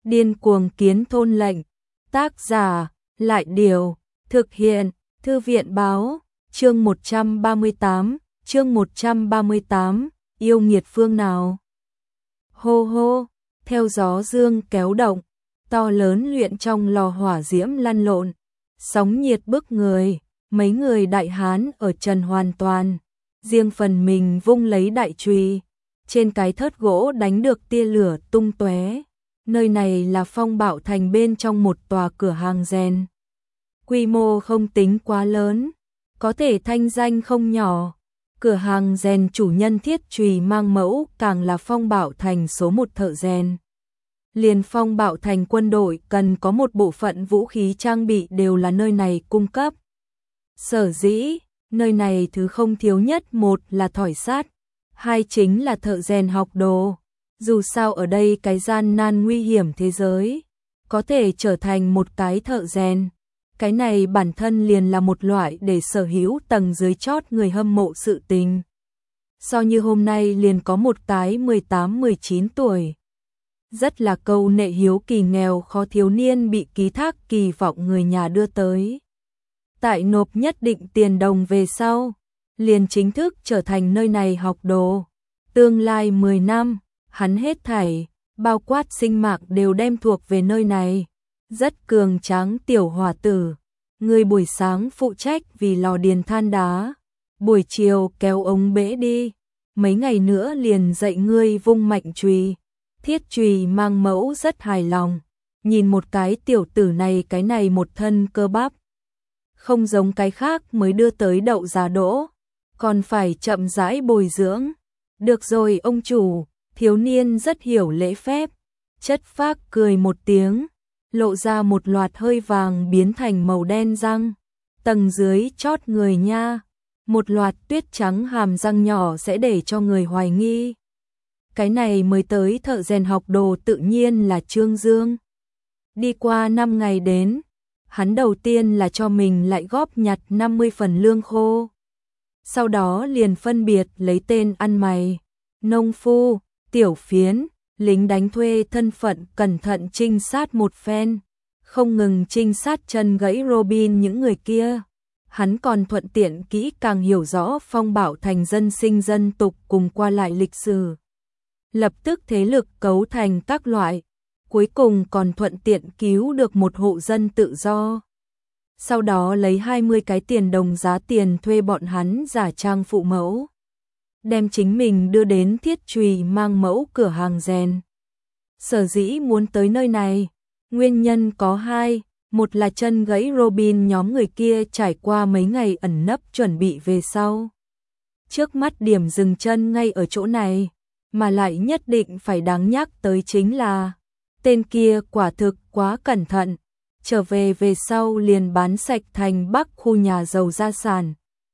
Điên cuồng kiến thôn lệnh. Tác giả, Lại Điều. Thực hiện, Thư viện Báo. Chương 138, yêu nghiệt phương nào. Hô hô, theo gió dương kéo động, to lớn luyện trong lò hỏa diễm lăn lộn, sóng nhiệt bức người, mấy người đại hán ở trần hoàn toàn, riêng phần mình vung lấy đại chùy, trên cái thớt gỗ đánh được tia lửa tung tóe. Nơi này là Phong Bạo Thành bên trong một tòa cửa hàng rèn. Quy mô không tính quá lớn, có thể thanh danh không nhỏ. Cửa hàng rèn chủ nhân Thiết Chùy Mang Mẫu càng là Phong Bạo Thành số một thợ rèn. Liền Phong Bạo Thành quân đội cần có một bộ phận vũ khí trang bị đều là nơi này cung cấp. Sở dĩ, nơi này thứ không thiếu nhất một là thỏi sắt, hai chính là thợ rèn học đồ. Dù sao ở đây cái gian nan nguy hiểm thế giới, có thể trở thành một cái thợ rèn. Cái này bản thân liền là một loại để sở hữu tầng dưới chót người hâm mộ sự tình. So như hôm nay liền có một cái 18-19 tuổi. Rất là câu nệ hiếu kỳ nghèo khó thiếu niên bị ký thác kỳ vọng người nhà đưa tới. Tại nộp nhất định tiền đồng về sau, liền chính thức trở thành nơi này học đồ. Tương lai 10 năm, hắn hết thảy, bao quát sinh mạng đều đem thuộc về nơi này. Rất cường tráng tiểu hòa tử, người buổi sáng phụ trách vì lò điền than đá, buổi chiều kéo ống bể đi, mấy ngày nữa liền dạy ngươi vung mạnh chùy. Thiết Chùy Mang Mẫu rất hài lòng, nhìn một cái tiểu tử này cái này một thân cơ bắp. Không giống cái khác mới đưa tới đậu giá đỗ, còn phải chậm rãi bồi dưỡng. Được rồi ông chủ, thiếu niên rất hiểu lễ phép, chất phác cười một tiếng, lộ ra một loạt hơi vàng biến thành màu đen răng, tầng dưới chót người nha, một loạt tuyết trắng hàm răng nhỏ sẽ để cho người hoài nghi. Cái này mới tới thợ rèn học đồ tự nhiên là Trương Dương. Đi qua 5 ngày đến, hắn đầu tiên là cho mình lại góp nhặt 50 phần lương khô. Sau đó liền phân biệt lấy tên ăn mày, nông phu, tiểu phiến, lính đánh thuê thân phận cẩn thận trinh sát một phen, không ngừng trinh sát chân gãy Robin những người kia. Hắn còn thuận tiện kỹ càng hiểu rõ Phong Bạo Thành dân sinh dân tục cùng qua lại lịch sử. Lập tức thế lực cấu thành các loại, cuối cùng còn thuận tiện cứu được một hộ dân tự do. Sau đó lấy 20 cái tiền đồng giá tiền thuê bọn hắn giả trang phụ mẫu, đem chính mình đưa đến Thiết Chùy Mang Mẫu cửa hàng rèn. Sở dĩ muốn tới nơi này, nguyên nhân có hai, một là chân gãy Robin nhóm người kia trải qua mấy ngày ẩn nấp chuẩn bị về sau. Trước mắt điểm dừng chân ngay ở chỗ này, mà lại nhất định phải đáng nhắc tới chính là tên kia quả thực quá cẩn thận, trở về sau liền bán sạch thành Bắc khu nhà giàu gia sản.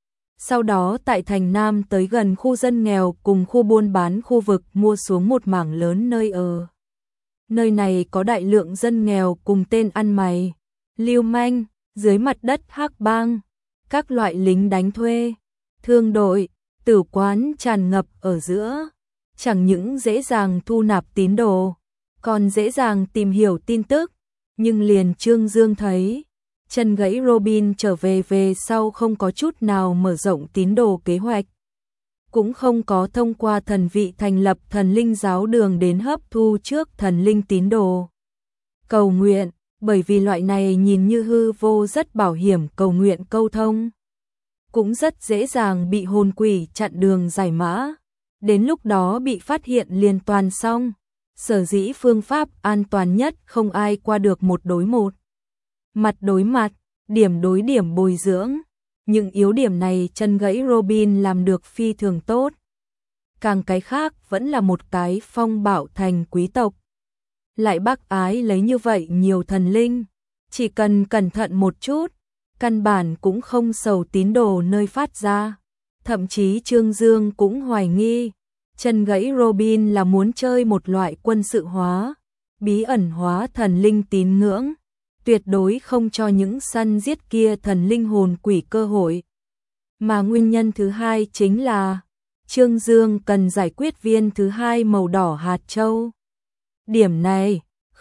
Sau đó tại thành Nam tới gần khu dân nghèo cùng khu buôn bán khu vực mua xuống một mảng lớn nơi ở. Nơi này có đại lượng dân nghèo cùng tên ăn mày, lưu manh, dưới mặt đất hắc bang, các loại lính đánh thuê, thương đội, tử quán tràn ngập ở giữa. Chẳng những dễ dàng thu nạp tín đồ, còn dễ dàng tìm hiểu tin tức. Nhưng liền Trương Dương thấy, chân gãy Robin trở về sau không có chút nào mở rộng tín đồ kế hoạch. Cũng không có thông qua thần vị thành lập thần linh giáo đường đến hấp thu trước thần linh tín đồ. Cầu nguyện, bởi vì loại này nhìn như hư vô rất bảo hiểm cầu nguyện câu thông. Cũng rất dễ dàng bị hồn quỷ chặn đường giải mã. Đến lúc đó bị phát hiện liền toàn xong. Sở dĩ phương pháp an toàn nhất không ai qua được một đối một. Mặt đối mặt, điểm đối điểm bồi dưỡng. Những yếu điểm này chân gãy Robin làm được phi thường tốt. Càng cái khác vẫn là một cái Phong Bạo Thành quý tộc. Lại bác ái lấy như vậy nhiều thần linh. Chỉ cần cẩn thận một chút, căn bản cũng không sầu tín đồ nơi phát ra. Thậm chí Trương Dương cũng hoài nghi. Chân gãy Robin là muốn chơi một loại quân sự hóa, bí ẩn hóa thần linh tín ngưỡng, tuyệt đối không cho những săn giết kia thần linh hồn quỷ cơ hội. Mà nguyên nhân thứ hai chính là Trương Dương cần giải quyết viên thứ hai màu đỏ hạt châu. Điểm này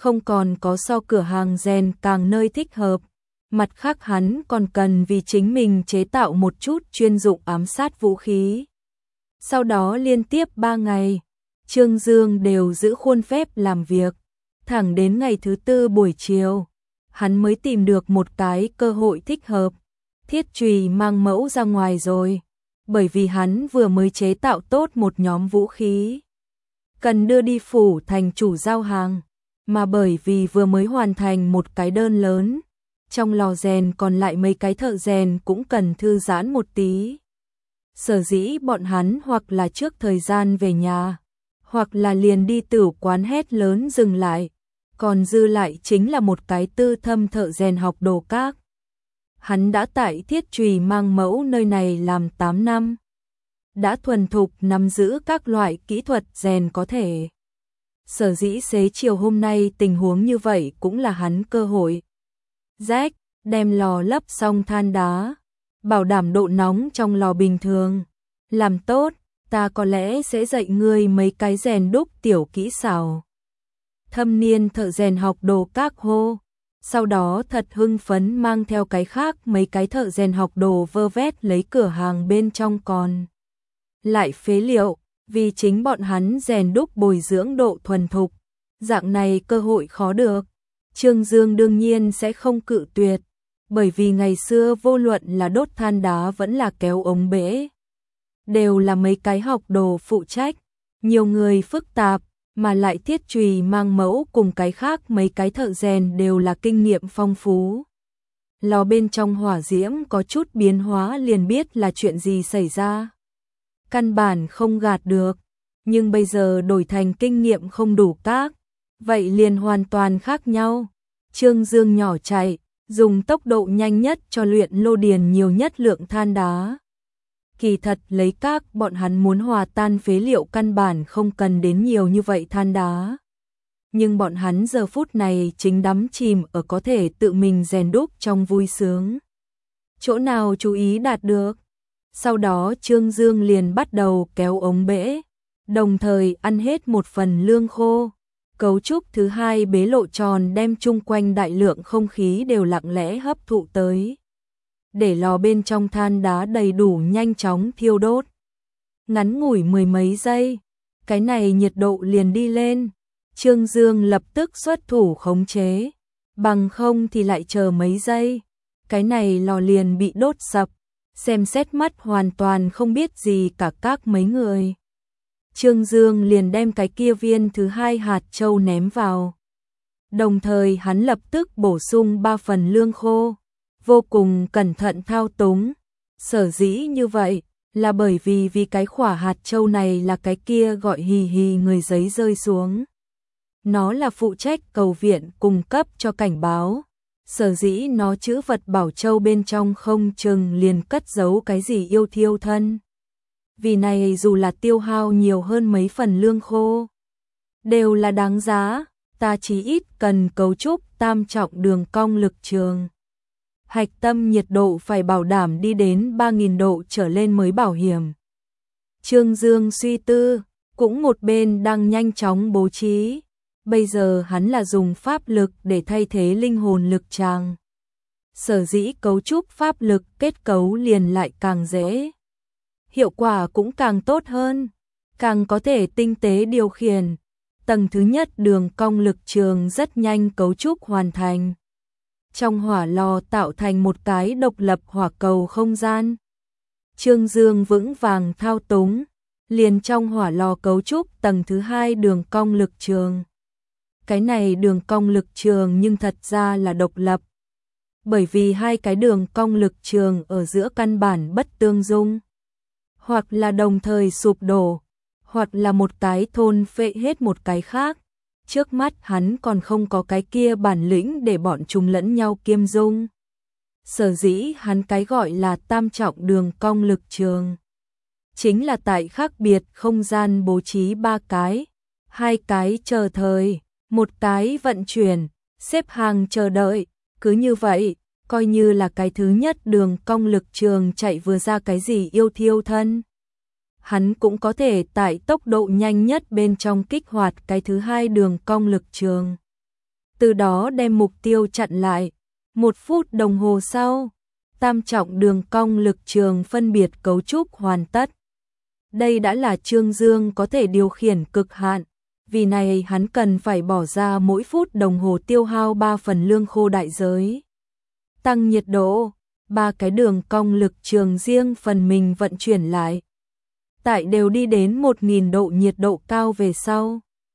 không còn có so cửa hàng rèn càng nơi thích hợp. Mặt khác hắn còn cần vì chính mình chế tạo một chút chuyên dụng ám sát vũ khí. Sau đó liên tiếp 3 ngày, Trương Dương đều giữ khuôn phép làm việc. Thẳng đến ngày thứ 4 buổi chiều, hắn mới tìm được một cái cơ hội thích hợp. Thiết Trùy mang mẫu ra ngoài rồi, bởi vì hắn vừa mới chế tạo tốt một nhóm vũ khí. Cần đưa đi phủ thành chủ giao hàng, mà bởi vì vừa mới hoàn thành một cái đơn lớn, trong lò rèn còn lại mấy cái thợ rèn cũng cần thư giãn một tí. Sở dĩ bọn hắn hoặc là trước thời gian về nhà, hoặc là liền đi tửu quán hét lớn dừng lại, còn dư lại chính là một cái tư thâm thợ rèn học đồ các. Hắn đã tại Thiết Trùy mang mẫu nơi này làm 8 năm, đã thuần thục nắm giữ các loại kỹ thuật rèn có thể. Sở dĩ xế chiều hôm nay tình huống như vậy cũng là hắn cơ hội. Jack, đem lò lấp xong than đá, bảo đảm độ nóng trong lò bình thường. Làm tốt, ta có lẽ sẽ dạy ngươi mấy cái rèn đúc tiểu kỹ xảo. Thâm niên thợ rèn học đồ các hô. Sau đó thật hưng phấn mang theo cái khác mấy cái thợ rèn học đồ vơ vét lấy cửa hàng bên trong còn lại phế liệu, vì chính bọn hắn rèn đúc bồi dưỡng độ thuần thục. Dạng này cơ hội khó được. Trương Dương đương nhiên sẽ không cự tuyệt, bởi vì ngày xưa vô luận là đốt than đá vẫn là kéo ống bể, đều là mấy cái học đồ phụ trách, nhiều người phức tạp, mà lại Thiết Trùy mang mẫu cùng cái khác mấy cái thợ rèn đều là kinh nghiệm phong phú. Lò bên trong hỏa diễm có chút biến hóa liền biết là chuyện gì xảy ra. Căn bản không gạt được, nhưng bây giờ đổi thành kinh nghiệm không đủ các, vậy liền hoàn toàn khác nhau. Trương Dương nhỏ chạy, dùng tốc độ nhanh nhất cho luyện lô điền nhiều nhất lượng than đá. Kỳ thật lấy các bọn hắn muốn hòa tan phế liệu căn bản không cần đến nhiều như vậy than đá. Nhưng bọn hắn giờ phút này chính đắm chìm ở có thể tự mình rèn đúc trong vui sướng. Chỗ nào chú ý đạt được. Sau đó Trương Dương liền bắt đầu kéo ống bể, đồng thời ăn hết một phần lương khô. Cấu trúc thứ hai bế lộ tròn đem chung quanh đại lượng không khí đều lặng lẽ hấp thụ tới, để lò bên trong than đá đầy đủ nhanh chóng thiêu đốt. Ngắn ngủi mười mấy giây, cái này nhiệt độ liền đi lên. Trương Dương lập tức xuất thủ khống chế, bằng không thì lại chờ mấy giây, cái này lò liền bị đốt sập. Xem xét mắt hoàn toàn không biết gì cả các mấy người. Trương Dương liền đem cái kia viên thứ hai hạt châu ném vào. Đồng thời hắn lập tức bổ sung 3 phần lương khô, vô cùng cẩn thận thao túng. Sở dĩ như vậy là bởi vì cái khỏa hạt châu này là cái kia gọi hì hì người giấy rơi xuống. Nó là phụ trách cầu viện cung cấp cho cảnh báo. Sở dĩ nó chữ vật bảo châu bên trong không chừng liền cất giấu cái gì yêu thiêu thân. Vì này dù là tiêu hao nhiều hơn mấy phần lương khô, đều là đáng giá. Ta chỉ ít cần cấu trúc tam trọng đường cong lực trường. Hạch tâm nhiệt độ phải bảo đảm đi đến 3.000 độ trở lên mới bảo hiểm. Trương Dương suy tư, cũng một bên đang nhanh chóng bố trí. Bây giờ hắn là dùng pháp lực để thay thế linh hồn lực tràng. Sở dĩ cấu trúc pháp lực kết cấu liền lại càng dễ. Hiệu quả cũng càng tốt hơn, càng có thể tinh tế điều khiển. Tầng thứ nhất đường cong lực trường rất nhanh cấu trúc hoàn thành. Trong hỏa lò tạo thành một cái độc lập hỏa cầu không gian. Trương Dương vững vàng thao túng, liền trong hỏa lò cấu trúc tầng thứ hai đường cong lực trường. Cái này đường cong lực trường nhưng thật ra là độc lập. Bởi vì hai cái đường cong lực trường ở giữa căn bản bất tương dung. Hoặc là đồng thời sụp đổ, hoặc là một cái thôn phệ hết một cái khác. Trước mắt hắn còn không có cái kia bản lĩnh để bọn chúng lẫn nhau kiêm dung. Sở dĩ hắn cái gọi là tam trọng đường cong lực trường, chính là tại khác biệt không gian bố trí 3 cái, 2 cái chờ thời, 1 cái vận chuyển, xếp hàng chờ đợi. Cứ như vậy, coi như là cái thứ nhất đường cong lực trường chạy vừa ra cái gì yêu thiêu thân, hắn cũng có thể tại tốc độ nhanh nhất bên trong kích hoạt cái thứ hai đường cong lực trường. từ đó đem mục tiêu chặn lại. 1 phút đồng hồ sau, tam trọng đường cong lực trường phân biệt cấu trúc hoàn tất. Đây đã là Trương Dương có thể điều khiển cực hạn, vì này hắn cần phải bỏ ra mỗi phút đồng hồ tiêu hao 3 phần lương khô đại giới. Tăng nhiệt độ, 3 cái đường cong lực trường riêng phần mình vận chuyển lại. Tại đều đi đến 1000 độ nhiệt độ cao về sau.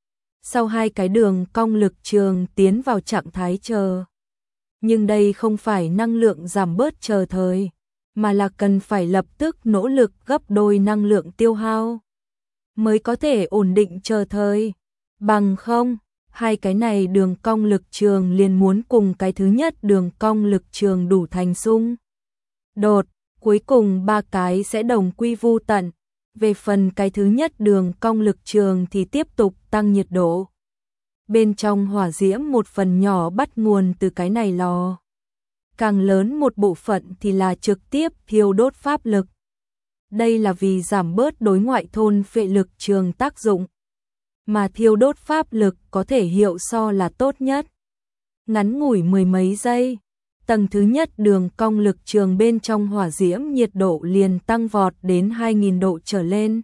Sau 2 cái đường cong lực trường tiến vào trạng thái chờ. Nhưng đây không phải năng lượng giảm bớt chờ thời, mà là cần phải lập tức nỗ lực gấp đôi năng lượng tiêu hao mới có thể ổn định chờ thời. Bằng không, 2 cái này đường cong lực trường liền muốn cùng cái thứ nhất đường cong lực trường đủ thành xung đột, cuối cùng 3 cái sẽ đồng quy vu tận. Về phần cái thứ nhất đường cong lực trường thì tiếp tục tăng nhiệt độ. Bên trong hỏa diễm một phần nhỏ bắt nguồn từ cái này lò. Càng lớn một bộ phận thì là trực tiếp thiêu đốt pháp lực. Đây là vì giảm bớt đối ngoại thôn phệ lực trường tác dụng. Mà thiêu đốt pháp lực có thể hiệu so là tốt nhất. Ngắn ngủi 10 mấy giây, tầng thứ nhất đường cong lực trường bên trong hỏa diễm nhiệt độ liền tăng vọt đến 2000 độ trở lên.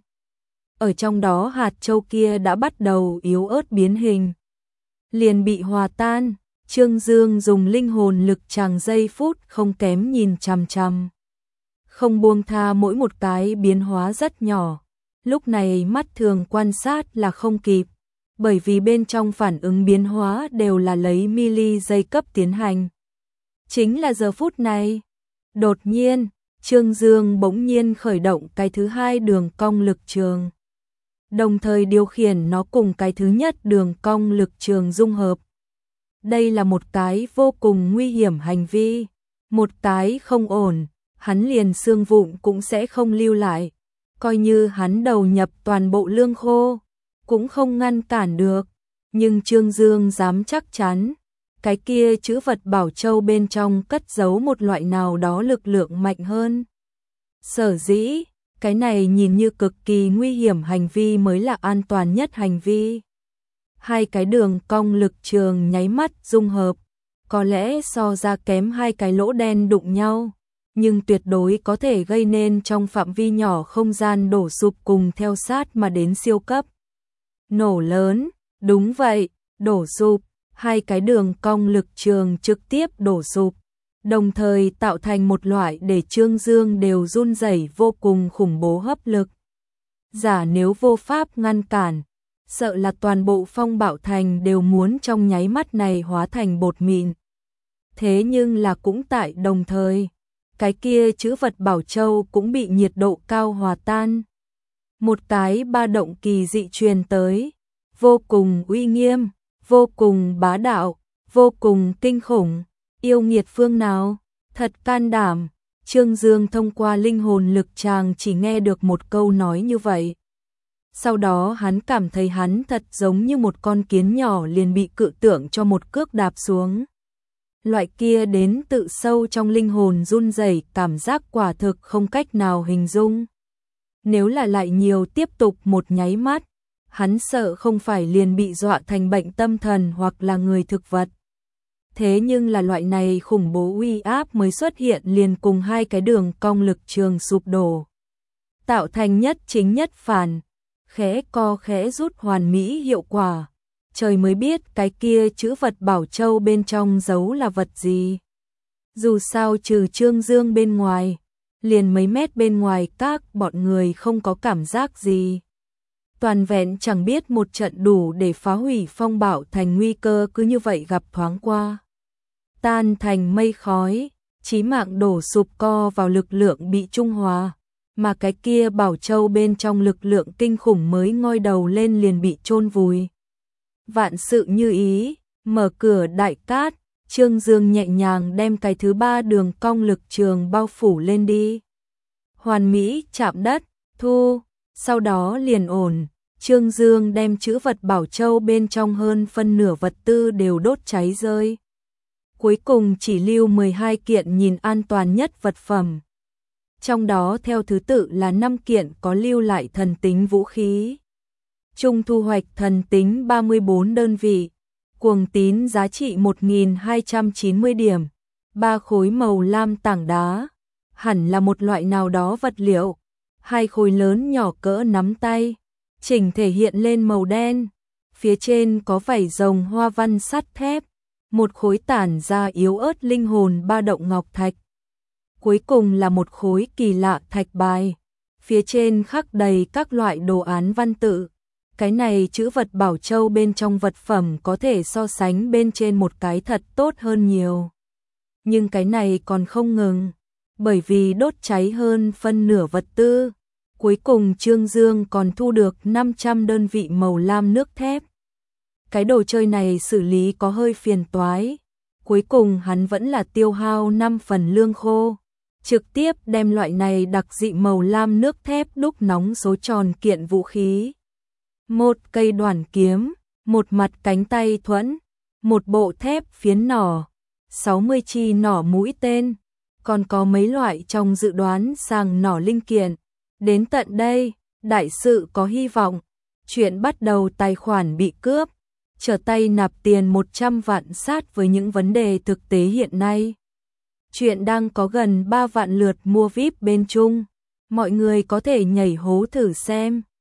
Ở trong đó hạt châu kia đã bắt đầu yếu ớt biến hình, liền bị hòa tan. Trương Dương dùng linh hồn lực chàng giây phút không kém nhìn chằm chằm, không buông tha mỗi một cái biến hóa rất nhỏ. Lúc này mắt thường quan sát là không kịp, bởi vì bên trong phản ứng biến hóa đều là lấy mili giây cấp tiến hành. Chính là giờ phút này, đột nhiên, Trương Dương bỗng nhiên khởi động cái thứ hai đường cong lực trường, đồng thời điều khiển nó cùng cái thứ nhất đường cong lực trường dung hợp. Đây là một cái vô cùng nguy hiểm hành vi, một cái không ổn, hắn liền xương vụn cũng sẽ không lưu lại, coi như hắn đầu nhập toàn bộ lương khô, cũng không ngăn cản được. Nhưng Trương Dương dám chắc chắn, cái kia chữ vật bảo châu bên trong cất giấu một loại nào đó lực lượng mạnh hơn. Sở dĩ, cái này nhìn như cực kỳ nguy hiểm hành vi mới là an toàn nhất hành vi. 2 cái đường cong lực trường nháy mắt dung hợp, có lẽ so ra kém 2 cái lỗ đen đụng nhau, nhưng tuyệt đối có thể gây nên trong phạm vi nhỏ không gian đổ sụp cùng theo sát mà đến siêu cấp nổ lớn. Đúng vậy, đổ sụp, 2 cái đường cong lực trường trực tiếp đổ sụp, đồng thời tạo thành một loại để Trương Dương đều run rẩy vô cùng khủng bố hấp lực. Giả nếu vô pháp ngăn cản, sợ là toàn bộ Phong Bảo Thành đều muốn trong nháy mắt này hóa thành bột mịn. Thế nhưng là cũng tại đồng thời, cái kia chữ vật bảo châu cũng bị nhiệt độ cao hòa tan. Một cái ba động kỳ dị truyền tới, vô cùng uy nghiêm, vô cùng bá đạo, vô cùng kinh khủng. Yêu nghiệt phương nào, thật can đảm. Trương Dương thông qua linh hồn lực chàng chỉ nghe được một câu nói như vậy. Sau đó hắn cảm thấy hắn thật giống như một con kiến nhỏ liền bị cự tượng cho một cước đạp xuống. Loại kia đến tự sâu trong linh hồn run rẩy cảm giác quả thực không cách nào hình dung. Nếu là lại nhiều tiếp tục một nháy mắt, hắn sợ không phải liền bị dọa thành bệnh tâm thần hoặc là người thực vật. Thế nhưng là loại này khủng bố uy áp mới xuất hiện liền cùng 2 cái đường cong lực trường sụp đổ, tạo thành nhất chính nhất phản, khẽ co khẽ rút hoàn mỹ hiệu quả. Trời mới biết cái kia chữ vật bảo châu bên trong giấu là vật gì. Dù sao trừ Trương Dương bên ngoài, liền mấy mét bên ngoài các bọn người không có cảm giác gì. Toàn vẹn chẳng biết một trận đủ để phá hủy Phong Bảo Thành nguy cơ cứ như vậy gặp thoáng qua. Tan thành mây khói, chí mạng đổ sụp co vào lực lượng bị trung hòa, mà cái kia bảo châu bên trong lực lượng kinh khủng mới ngoi đầu lên liền bị chôn vùi. Vạn sự như ý, mở cửa đại cát, Trương Dương nhẹ nhàng đem cái thứ 3 đường cong lực trường bao phủ lên đi. Hoàn mỹ chạm đất, thu, sau đó liền ổn. Trương Dương đem chữ vật bảo châu bên trong hơn phân nửa vật tư đều đốt cháy rơi. Cuối cùng chỉ lưu 12 kiện nhìn an toàn nhất vật phẩm. Trong đó theo thứ tự là 5 kiện có lưu lại thần tính vũ khí. Chung thu hoạch thần tính 34 đơn vị. Cuồng tín giá trị 1290 điểm. 3 khối màu lam tảng đá, hẳn là một loại nào đó vật liệu. 2 khối lớn nhỏ cỡ nắm tay, chỉnh thể hiện lên màu đen. Phía trên có vảy rồng hoa văn sắt thép. Một khối tản ra yếu ớt linh hồn ba động ngọc thạch. Cuối cùng là một khối kỳ lạ thạch bài. Phía trên khắc đầy các loại đồ án văn tự. Cái này chữ vật bảo châu bên trong vật phẩm có thể so sánh bên trên một cái thật tốt hơn nhiều. Nhưng cái này còn không ngừng, bởi vì đốt cháy hơn phân nửa vật tư. Cuối cùng Trương Dương còn thu được 500 đơn vị màu lam nước thép. Cái đồ chơi này xử lý có hơi phiền toái. Cuối cùng hắn vẫn là tiêu hao 5 phần lương khô, trực tiếp đem loại này đặc dị màu lam nước thép đúc nóng số tròn kiện vũ khí. Một cây đoản kiếm, một mặt cánh tay thuẫn, một bộ thép phiến nỏ, 60 chi nỏ mũi tên, còn có mấy loại trong dự đoán sàng nỏ linh kiện. Đến tận đây, đại sự có hy vọng. Chuyện bắt đầu tài khoản bị cướp, trở tay nạp tiền 100 vạn sát với những vấn đề thực tế hiện nay. Chuyện đang có gần 3 vạn lượt mua VIP bên Trung. Mọi người có thể nhảy hố thử xem.